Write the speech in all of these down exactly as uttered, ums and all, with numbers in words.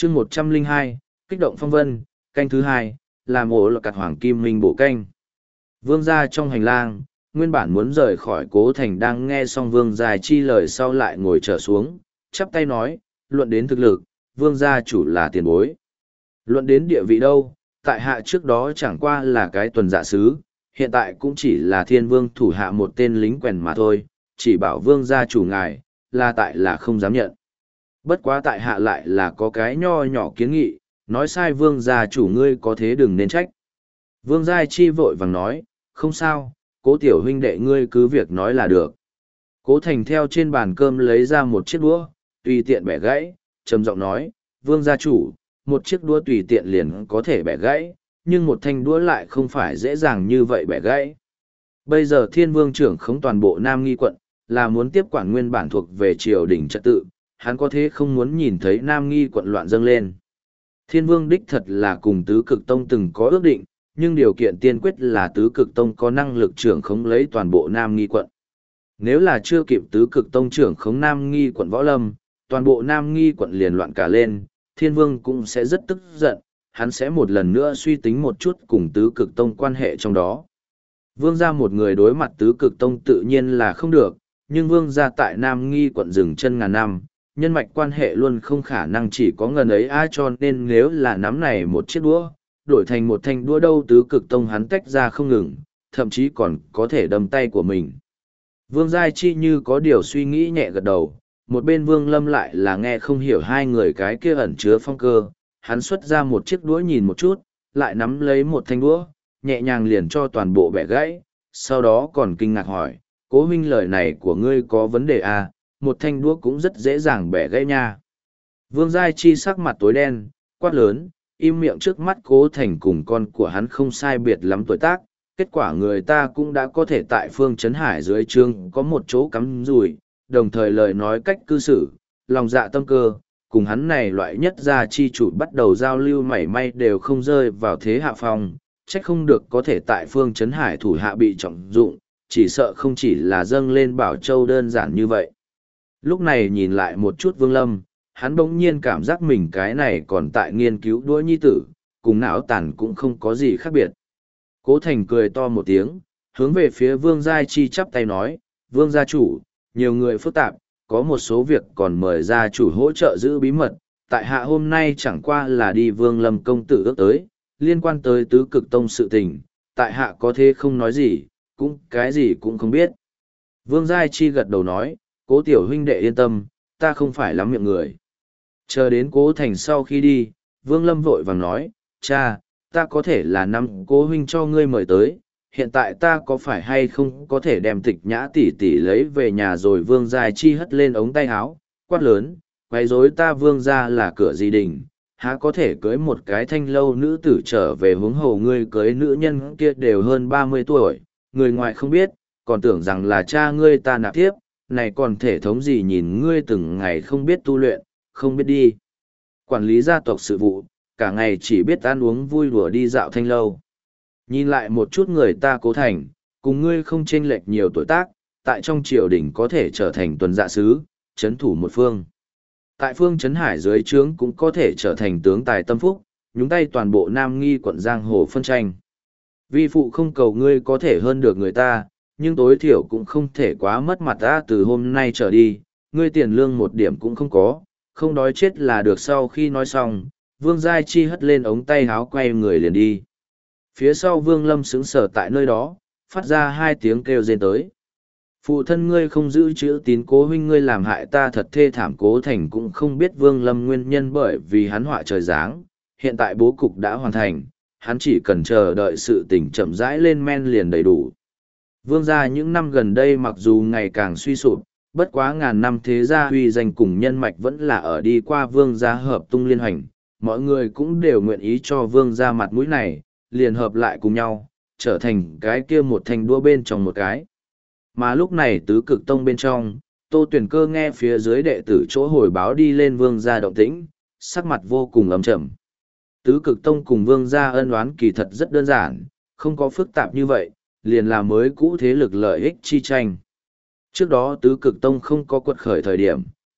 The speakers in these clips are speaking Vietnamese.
chương một trăm linh hai, kích động phong vân, canh thứ hai, làm ổ là cặt hoàng kim minh bổ canh. Vương gia trong hành lang, nguyên bản muốn rời khỏi cố thành đang nghe xong vương gia chi lời sau lại ngồi trở xuống, chắp tay nói, luận đến thực lực, vương gia chủ là tiền bối. Luận đến địa vị đâu, tại hạ trước đó chẳng qua là cái tuần dạ sứ, hiện tại cũng chỉ là thiên vương thủ hạ một tên lính quèn mà thôi, chỉ bảo vương gia chủ ngài, là tại là không dám nhận. Bất quá tại hạ lại là có cái nho nhỏ kiến nghị, nói sai vương gia chủ ngươi có thế đừng nên trách. Vương gia chi vội vàng nói, không sao, cố tiểu huynh đệ ngươi cứ việc nói là được. Cố thành theo trên bàn cơm lấy ra một chiếc đũa, tùy tiện bẻ gãy, trầm giọng nói, vương gia chủ, một chiếc đũa tùy tiện liền có thể bẻ gãy, nhưng một thanh đũa lại không phải dễ dàng như vậy bẻ gãy. Bây giờ thiên vương trưởng khống toàn bộ Nam Nghi quận, là muốn tiếp quản nguyên bản thuộc về triều đình trật tự, hắn có thế không muốn nhìn thấy Nam Nghi quận loạn dâng lên. Thiên vương đích thật là cùng tứ cực tông từng có ước định, nhưng điều kiện tiên quyết là tứ cực tông có năng lực trưởng khống lấy toàn bộ Nam Nghi quận. Nếu là chưa kịp tứ cực tông trưởng khống Nam Nghi quận võ lâm, toàn bộ Nam Nghi quận liền loạn cả lên, thiên vương cũng sẽ rất tức giận, hắn sẽ một lần nữa suy tính một chút cùng tứ cực tông quan hệ trong đó. Vương gia một người đối mặt tứ cực tông tự nhiên là không được, nhưng vương gia tại Nam Nghi quận dừng chân ngàn năm, nhân mạch quan hệ luôn không khả năng chỉ có ngần ấy ai, cho nên nếu là nắm này một chiếc đũa, đổi thành một thanh đũa đâu tứ cực tông hắn tách ra không ngừng, thậm chí còn có thể đâm tay của mình. Vương Giai Chi như có điều suy nghĩ nhẹ gật đầu, một bên Vương Lâm lại là nghe không hiểu hai người cái kia ẩn chứa phong cơ, hắn xuất ra một chiếc đũa nhìn một chút, lại nắm lấy một thanh đũa, nhẹ nhàng liền cho toàn bộ bẻ gãy, sau đó còn kinh ngạc hỏi, cố huynh lời này của ngươi có vấn đề à, một thanh đũa cũng rất dễ dàng bẻ gãy nha. Vương Giai Chi sắc mặt tối đen, quát lớn, im miệng trước mắt cố thành cùng con của hắn không sai biệt lắm tuổi tác, kết quả người ta cũng đã có thể tại phương Trấn Hải dưới trương có một chỗ cắm rùi, đồng thời lời nói cách cư xử, lòng dạ tâm cơ, cùng hắn này loại nhất gia chi chủ bắt đầu giao lưu mảy may đều không rơi vào thế hạ phong, trách không được có thể tại phương Trấn Hải thủ hạ bị trọng dụng, chỉ sợ không chỉ là dâng lên Bảo Châu đơn giản như vậy. Lúc này nhìn lại một chút Vương Lâm, hắn bỗng nhiên cảm giác mình cái này còn tại nghiên cứu đuôi nhi tử, cùng não tàn cũng không có gì khác biệt. Cố Thành cười to một tiếng, hướng về phía Vương Giai Chi chắp tay nói, Vương gia chủ, nhiều người phức tạp, có một số việc còn mời gia chủ hỗ trợ giữ bí mật, tại hạ hôm nay chẳng qua là đi Vương Lâm công tử ước tới, liên quan tới tứ cực tông sự tình, tại hạ có thế không nói gì, cũng cái gì cũng không biết. Vương Giai Chi gật đầu nói, cố tiểu huynh đệ yên tâm, ta không phải lắm miệng người. Chờ đến cố Thành sau khi đi, Vương Lâm vội vàng nói, cha, ta có thể là năm cố huynh cho ngươi mời tới, hiện tại ta có phải hay không có thể đem tịch nhã tỷ tỷ lấy về nhà rồi. Vương Giai Chi hất lên ống tay áo, quát lớn, quấy rối ta Vương gia là cửa gì đình, há có thể cưới một cái thanh lâu nữ tử trở về, huống hồ ngươi cưới nữ nhân kia đều hơn ba mươi tuổi, người ngoài không biết, còn tưởng rằng là cha ngươi ta nạp tiếp, này còn thể thống gì nhìn ngươi từng ngày không biết tu luyện, không biết đi quản lý gia tộc sự vụ, cả ngày chỉ biết ăn uống vui đùa đi dạo thanh lâu. Nhìn lại một chút người ta Cố Thành, cùng ngươi không chênh lệch nhiều tuổi tác, tại trong triều đình có thể trở thành tuần dạ sứ, chấn thủ một phương. Tại phương Trấn Hải dưới trướng cũng có thể trở thành tướng tài tâm phúc, nhúng tay toàn bộ Nam Nghi quận giang hồ phân tranh. Vi phụ không cầu ngươi có thể hơn được người ta, nhưng tối thiểu cũng không thể quá mất mặt ta. Từ hôm nay trở đi, ngươi tiền lương một điểm cũng không có, không đói chết là được. Sau khi nói xong, Vương Giai Chi hất lên ống tay háo quay người liền đi. Phía sau Vương Lâm sững sờ tại nơi đó, phát ra hai tiếng kêu rên tới. Phụ thân ngươi không giữ chữ tín, cố huynh ngươi làm hại ta thật thê thảm. Cố Thành cũng không biết Vương Lâm nguyên nhân, bởi vì hắn họa trời giáng, hiện tại bố cục đã hoàn thành, hắn chỉ cần chờ đợi sự tỉnh chậm rãi lên men liền đầy đủ. Vương gia những năm gần đây mặc dù ngày càng suy sụp, bất quá ngàn năm thế gia uy danh cùng nhân mạch vẫn là ở đi qua Vương gia hợp tung liên hoành, mọi người cũng đều nguyện ý cho Vương gia mặt mũi này, liền hợp lại cùng nhau, trở thành cái kia một thành đua bên trong một cái. Mà lúc này tứ cực tông bên trong, Tô Tuyển Cơ nghe phía dưới đệ tử chỗ hồi báo đi lên Vương gia động tĩnh, sắc mặt vô cùng ấm trầm. Tứ cực tông cùng Vương gia ân oán kỳ thật rất đơn giản, không có phức tạp như vậy, liền là mới cũ thế lực lợi ích chi tranh. Trước đó tứ cực tông không có quật khởi thời điểm,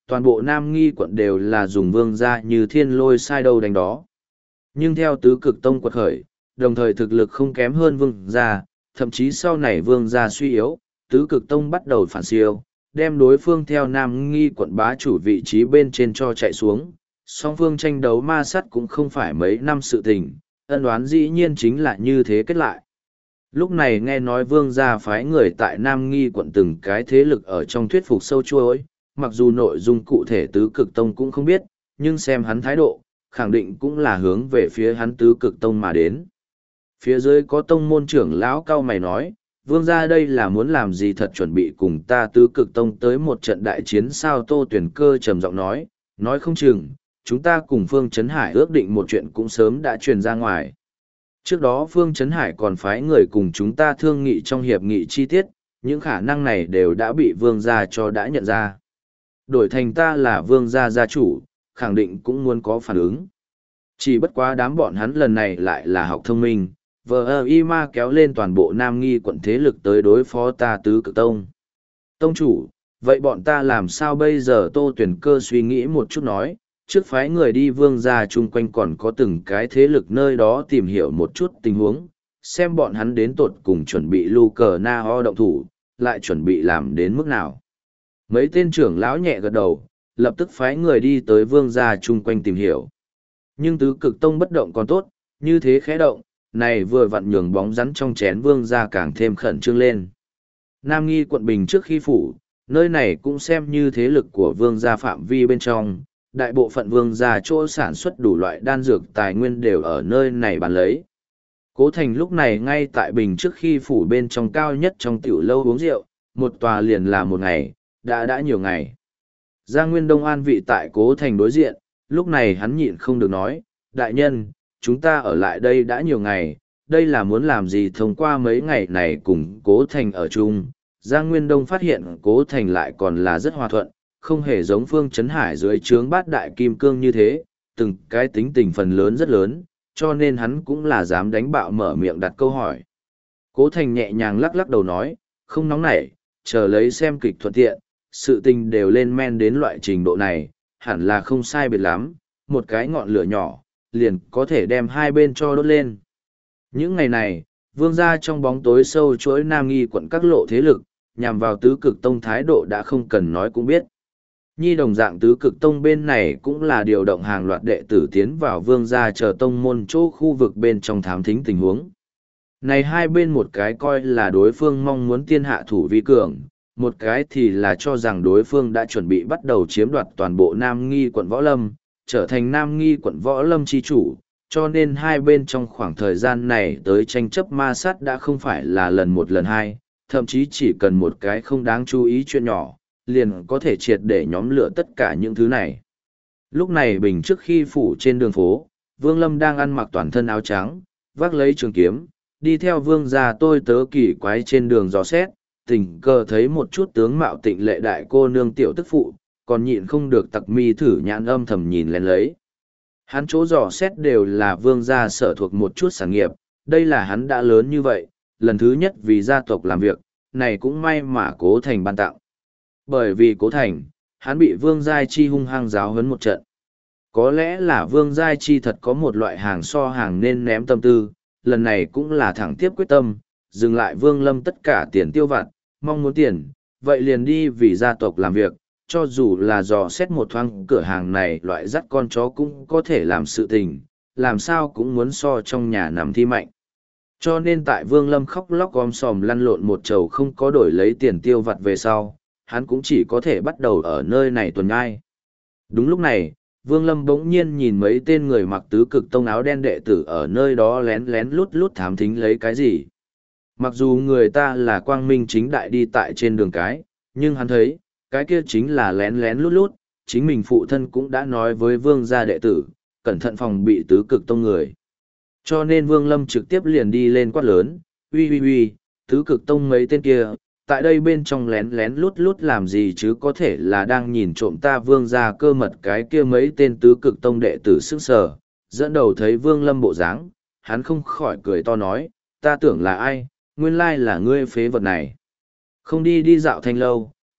toàn bộ Nam Nghi quận đều là dùng vương gia như thiên lôi sai đâu đánh đó. Nhưng theo tứ cực tông quật khởi, đồng thời thực lực không kém hơn vương gia, thậm chí sau này vương gia suy yếu, tứ cực tông bắt đầu phản siêu, đem đối phương theo Nam Nghi quận bá chủ vị trí bên trên cho chạy xuống. Song phương tranh đấu ma sát cũng không phải mấy năm sự tình, ân oán dĩ nhiên chính là như thế kết lại. Lúc này nghe nói vương gia phái người tại Nam Nghi quận từng cái thế lực ở trong thuyết phục sâu chuối, mặc dù nội dung cụ thể tứ cực tông cũng không biết, nhưng xem hắn thái độ, khẳng định cũng là hướng về phía hắn tứ cực tông mà đến. Phía dưới có tông môn trưởng lão cao mày nói, vương gia đây là muốn làm gì thật chuẩn bị cùng ta tứ cực tông tới một trận đại chiến sao. Tô Tuyển Cơ trầm giọng nói, nói không chừng, chúng ta cùng Phương Trấn Hải ước định một chuyện cũng sớm đã truyền ra ngoài. Trước đó Phương Trấn Hải còn phái người cùng chúng ta thương nghị trong hiệp nghị chi tiết, những khả năng này đều đã bị vương gia cho đã nhận ra. Đổi thành ta là vương gia gia chủ, khẳng định cũng muốn có phản ứng. Chỉ bất quá đám bọn hắn lần này lại là học thông minh, vờ y ma kéo lên toàn bộ Nam Nghi quận thế lực tới đối phó ta tứ cực tông. Tông chủ, vậy bọn ta làm sao bây giờ? Tô Tuyển Cơ suy nghĩ một chút nói, trước phái người đi vương gia chung quanh còn có từng cái thế lực nơi đó tìm hiểu một chút tình huống, xem bọn hắn đến tột cùng chuẩn bị lưu cờ na ho động thủ, lại chuẩn bị làm đến mức nào. Mấy tên trưởng lão nhẹ gật đầu, lập tức phái người đi tới vương gia chung quanh tìm hiểu. Nhưng tứ cực tông bất động còn tốt, như thế khẽ động, này vừa vặn nhường bóng rắn trong chén vương gia càng thêm khẩn trương lên. Nam Nghi quận Bình trước khi phủ, nơi này cũng xem như thế lực của vương gia phạm vi bên trong, đại bộ phận vương gia chỗ sản xuất đủ loại đan dược tài nguyên đều ở nơi này bán lấy. Cố Thành lúc này ngay tại Bình trước khi phủ bên trong cao nhất trong tiểu lâu uống rượu, một tòa liền là một ngày, đã đã nhiều ngày. Giang Nguyên Đông an vị tại Cố Thành đối diện, lúc này hắn nhịn không được nói, đại nhân, chúng ta ở lại đây đã nhiều ngày, đây là muốn làm gì? Thông qua mấy ngày này cùng Cố Thành ở chung, Giang Nguyên Đông phát hiện Cố Thành lại còn là rất hòa thuận, không hề giống Phương Trấn Hải dưới trướng bát đại kim cương như thế, từng cái tính tình phần lớn rất lớn, cho nên hắn cũng là dám đánh bạo mở miệng đặt câu hỏi. Cố Thành nhẹ nhàng lắc lắc đầu nói, không nóng nảy, chờ lấy xem kịch thuận tiện, sự tình đều lên men đến loại trình độ này, hẳn là không sai biệt lắm, một cái ngọn lửa nhỏ, liền có thể đem hai bên cho đốt lên. Những ngày này, vương gia trong bóng tối sâu chuỗi Nam Nghi quận các lộ thế lực, nhằm vào tứ cực tông thái độ đã không cần nói cũng biết. Nhi đồng dạng tứ cực tông bên này cũng là điều động hàng loạt đệ tử tiến vào vương gia chờ tông môn chỗ khu vực bên trong thám thính tình huống. Này hai bên một cái coi là đối phương mong muốn tiên hạ thủ vi cường, một cái thì là cho rằng đối phương đã chuẩn bị bắt đầu chiếm đoạt toàn bộ Nam Nghi quận Võ Lâm, trở thành Nam Nghi quận Võ Lâm chi chủ, cho nên hai bên trong khoảng thời gian này tới tranh chấp ma sát đã không phải là lần một lần hai, thậm chí chỉ cần một cái không đáng chú ý chuyện nhỏ, liền có thể triệt để nhóm lửa tất cả những thứ này. Lúc này Bình trước khi phủ trên đường phố, Vương Lâm đang ăn mặc toàn thân áo trắng, vác lấy trường kiếm, đi theo vương gia tôi tớ kỳ quái trên đường dò xét, tình cờ thấy một chút tướng mạo tịnh lệ đại cô nương tiểu tức phụ, còn nhịn không được tặc mi thử nhãn âm thầm nhìn lên lấy. Hắn chỗ dò xét đều là vương gia sở thuộc một chút sản nghiệp, đây là hắn đã lớn như vậy, lần thứ nhất vì gia tộc làm việc, này cũng may mà Cố Thành ban tặng. Bởi vì Cố Thành, hắn bị Vương Giai Chi hung hăng giáo huấn một trận. Có lẽ là Vương Giai Chi thật có một loại hàng so hàng nên ném tâm tư, lần này cũng là thẳng tiếp quyết tâm, dừng lại Vương Lâm tất cả tiền tiêu vặt, mong muốn tiền, vậy liền đi vì gia tộc làm việc, cho dù là dò xét một thoáng cửa hàng này loại dắt con chó cũng có thể làm sự tình, làm sao cũng muốn so trong nhà nằm thi mạnh. Cho nên tại Vương Lâm khóc lóc gom sòm lăn lộn một chầu không có đổi lấy tiền tiêu vặt về sau, hắn cũng chỉ có thể bắt đầu ở nơi này tuần ngai. Đúng lúc này, Vương Lâm bỗng nhiên nhìn mấy tên người mặc tứ cực tông áo đen đệ tử ở nơi đó lén lén lút lút thám thính lấy cái gì. Mặc dù người ta là quang minh chính đại đi tại trên đường cái, nhưng hắn thấy, cái kia chính là lén lén lút lút, chính mình phụ thân cũng đã nói với Vương gia đệ tử, cẩn thận phòng bị tứ cực tông người. Cho nên Vương Lâm trực tiếp liền đi lên quát lớn, uy uy uy, tứ cực tông mấy tên kia, tại đây bên trong lén lén lút lút làm gì chứ, có thể là đang nhìn trộm ta Vương gia cơ mật. Cái kia mấy tên tứ cực tông đệ tử sức sở, dẫn đầu thấy Vương Lâm bộ dáng, hắn không khỏi cười to nói, ta tưởng là ai, nguyên lai là ngươi phế vật này. Không đi đi dạo thanh lâu,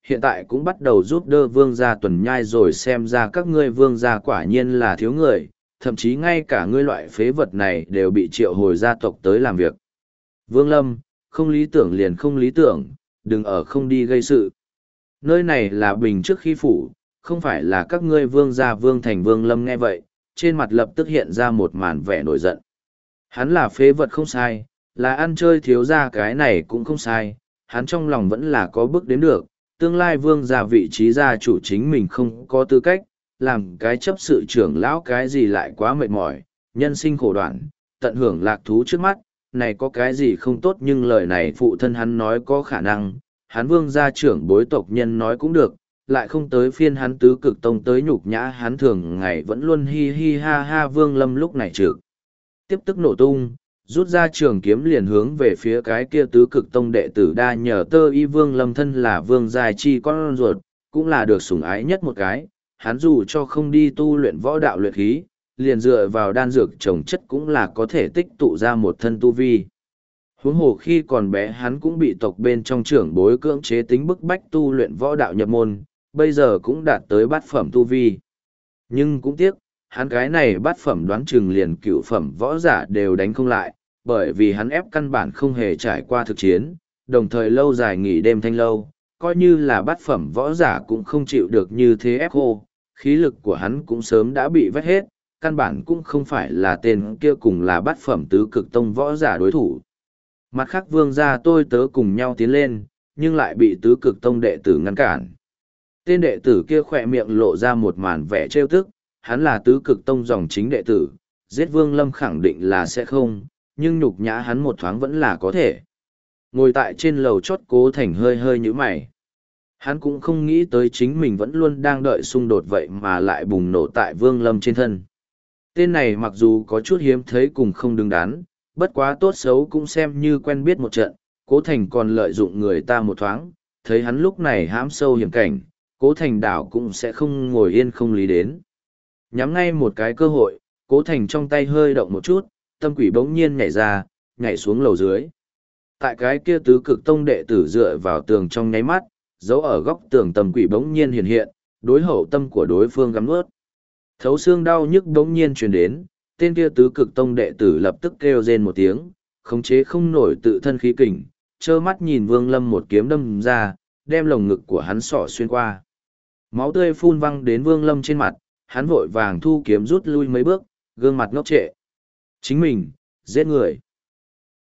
hiện tại cũng bắt đầu giúp đỡ vương gia tuần nhai rồi, xem ra các ngươi vương gia quả nhiên là thiếu người, thậm chí ngay cả ngươi loại phế vật này đều bị triệu hồi gia tộc tới làm việc. Vương Lâm, không lý tưởng liền không lý tưởng, đừng ở không đi gây sự. Nơi này là bình trước khi phủ, không phải là các ngươi vương gia. Vương Thành Vương Lâm nghe vậy, trên mặt lập tức hiện ra một màn vẻ nổi giận. Hắn là phế vật không sai, là ăn chơi thiếu gia cái này cũng không sai, hắn trong lòng vẫn là có bước đến được, tương lai vương gia vị trí gia chủ chính mình không có tư cách, làm cái chấp sự trưởng lão cái gì lại quá mệt mỏi, nhân sinh khổ đoạn, tận hưởng lạc thú trước mắt, này có cái gì không tốt, nhưng lời này phụ thân hắn nói có khả năng, hắn vương gia trưởng bối tộc nhân nói cũng được, lại không tới phiên hắn tứ cực tông tới nhục nhã hắn, thường ngày vẫn luôn hi hi ha ha. Vương Lâm lúc này trực tiếp tức nổ tung, rút ra trường kiếm liền hướng về phía cái kia tứ cực tông đệ tử đa nhờ tơ y. Vương Lâm thân là vương giai chi con ruột, cũng là được sủng ái nhất một cái, hắn dù cho không đi tu luyện võ đạo luyện khí, liền dựa vào đan dược trồng chất cũng là có thể tích tụ ra một thân tu vi. Huống hồ khi còn bé hắn cũng bị tộc bên trong trưởng bối cưỡng chế tính bức bách tu luyện võ đạo nhập môn, bây giờ cũng đạt tới bát phẩm tu vi. Nhưng cũng tiếc, hắn cái này bát phẩm đoán chừng liền cựu phẩm võ giả đều đánh không lại, bởi vì hắn ép căn bản không hề trải qua thực chiến, đồng thời lâu dài nghỉ đêm thanh lâu, coi như là bát phẩm võ giả cũng không chịu được như thế ép khô, khí lực của hắn cũng sớm đã bị vét hết, căn bản cũng không phải là tên kia cùng là bát phẩm tứ cực tông võ giả đối thủ. Mặt khác vương gia tôi tớ cùng nhau tiến lên, nhưng lại bị tứ cực tông đệ tử ngăn cản. Tên đệ tử kia khỏe miệng lộ ra một màn vẻ trêu tức, hắn là tứ cực tông dòng chính đệ tử, giết Vương Lâm khẳng định là sẽ không, nhưng nhục nhã hắn một thoáng vẫn là có thể. Ngồi tại trên lầu chót Cố Thành hơi hơi nhíu mày. Hắn cũng không nghĩ tới chính mình vẫn luôn đang đợi xung đột vậy mà lại bùng nổ tại Vương Lâm trên thân. Tên này mặc dù có chút hiếm thấy cùng không đứng đắn, bất quá tốt xấu cũng xem như quen biết một trận, Cố Thành còn lợi dụng người ta một thoáng, thấy hắn lúc này hãm sâu hiểm cảnh, Cố Thành đảo cũng sẽ không ngồi yên không lý đến. Nhắm ngay một cái cơ hội, Cố Thành trong tay hơi động một chút, tâm quỷ bỗng nhiên nhảy ra, nhảy xuống lầu dưới. Tại cái kia tứ cực tông đệ tử dựa vào tường trong nháy mắt, giấu ở góc tường tâm quỷ bỗng nhiên hiện hiện, đối hậu tâm của đối phương gắm nuốt. Thấu xương đau nhức bỗng nhiên truyền đến, tên kia tứ cực tông đệ tử lập tức kêu rên một tiếng, khống chế không nổi tự thân khí kình, trơ mắt nhìn Vương Lâm một kiếm đâm ra, đem lồng ngực của hắn xỏ xuyên qua. Máu tươi phun văng đến Vương Lâm trên mặt, hắn vội vàng thu kiếm rút lui mấy bước, gương mặt ngốc trệ. Chính mình, giết người.